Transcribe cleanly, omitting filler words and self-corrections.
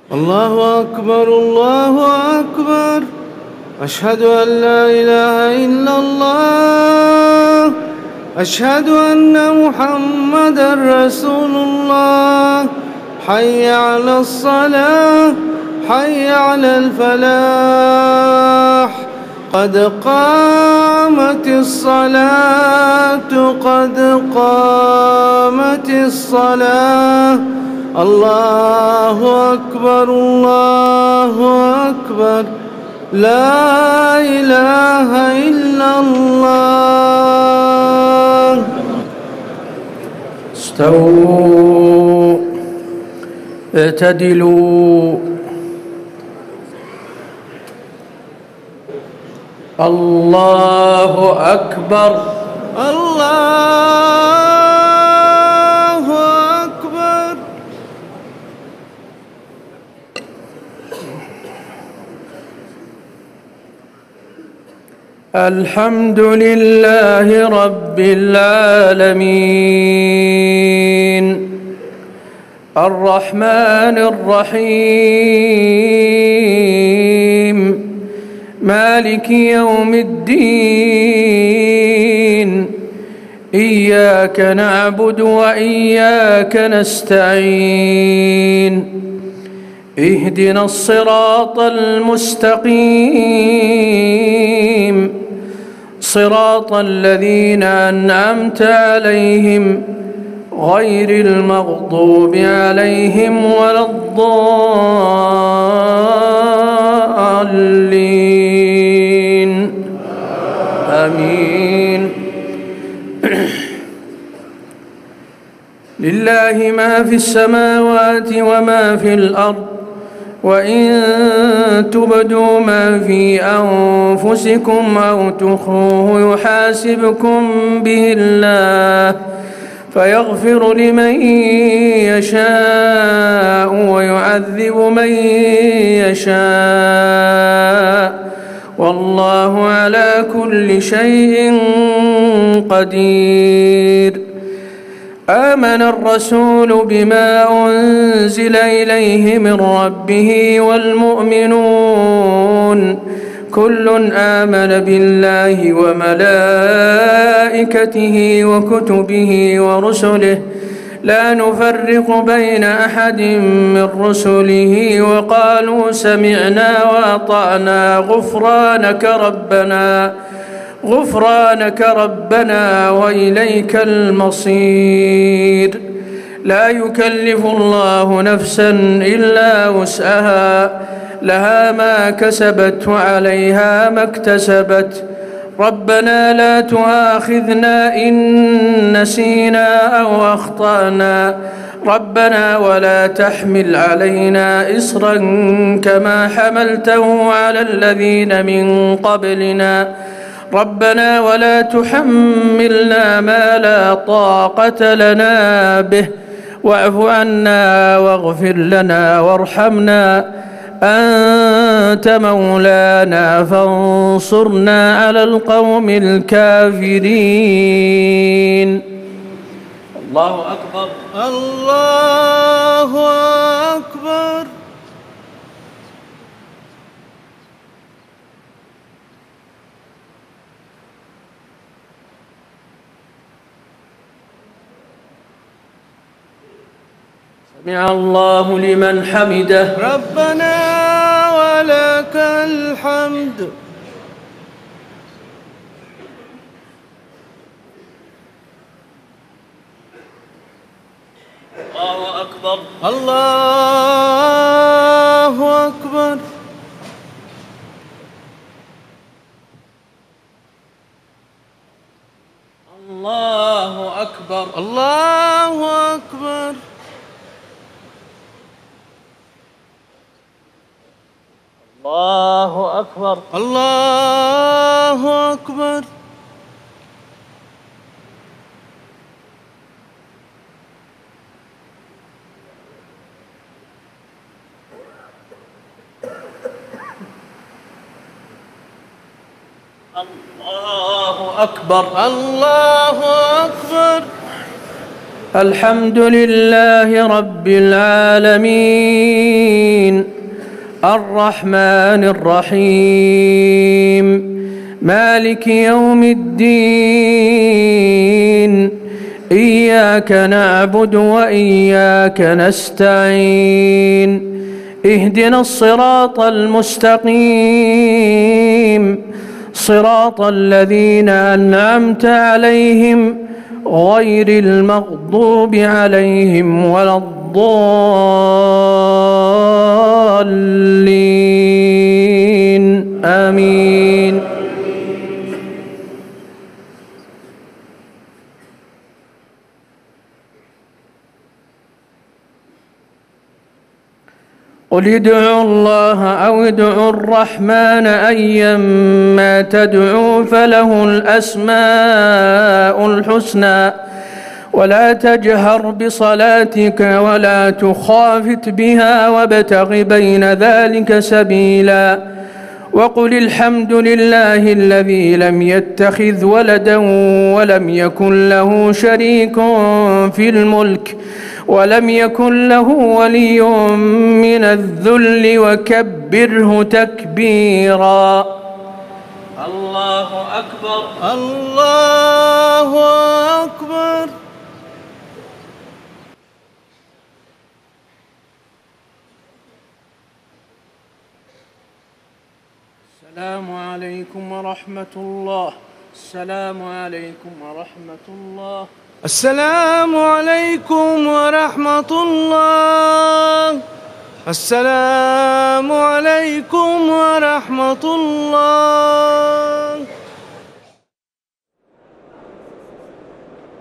الله أكبر الله أكبر. أشهد أن لا إله إلا الله. أشهد أن محمدًا رسول الله. حي على الصلاة حي على الفلاح. قد قامت الصلاة قد قامت الصلاة. الله أكبر الله أكبر. لا إله إلا الله. استووا اعتدلوا. الله أكبر الله أكبر. الحمد لله رب العالمين الرحمن الرحيم مالك يوم الدين. إياك نعبد وإياك نستعين. اهدنا الصراط المستقيم صراط الذين أنعمت عليهم غير المغضوب عليهم ولا الضالين. آمين. لله ما في السماوات وما في الأرض وإن تبدوا ما في أنفسكم أو تخفوه يحاسبكم به الله فيغفر لمن يشاء ويعذب من يشاء والله على كل شيء قدير. آمن الرسول بما أنزل إليه من ربه والمؤمنون كل آمن بالله وملائكته وكتبه ورسله لا نفرق بين أحد من رسله وقالوا سمعنا وأطعنا غفرانك ربنا وإليك المصير. لا يكلف الله نفسا إلا وسعها لها ما كسبت وعليها ما اكتسبت. ربنا لا تؤاخذنا إن نسينا أو أخطأنا ربنا ولا تحمل علينا إصرا كما حملته على الذين من قبلنا ربنا ولا تحملنا ما لا طاقة لنا به واعف عنا واغفر لنا وارحمنا أنت مولانا فانصرنا على القوم الكافرين. الله أكبر الله أكبر. سمع الله لمن حمده. ربنا ولك الحمد. الله أكبر الله أكبر. الله أكبر الله أكبر. الله أكبر الله أكبر. الله أكبر الله أكبر. الحمد لله رب العالمين الرحمن الرحيم مالك يوم الدين إياك نعبد وإياك نستعين اهدنا الصراط المستقيم صراط الذين أنعمت عليهم غير المغضوب عليهم ولا الضالين آمين. قل ادعوا الله أو ادعوا الرحمن أيما تدعوا فله الأسماء الحسنى ولا تجهر بصلاتك ولا تخافت بها وابتغ بين ذلك سبيلا وقل الحمد لله الذي لم يتخذ ولدا ولم يكن له شريك في الملك ولم يكن له ولي من الذل وكبره تكبيرا. الله أكبر الله أكبر. السلام عليكم ورحمة الله. السلام عليكم ورحمة الله. السلام عليكم ورحمة الله. السلام عليكم ورحمة الله.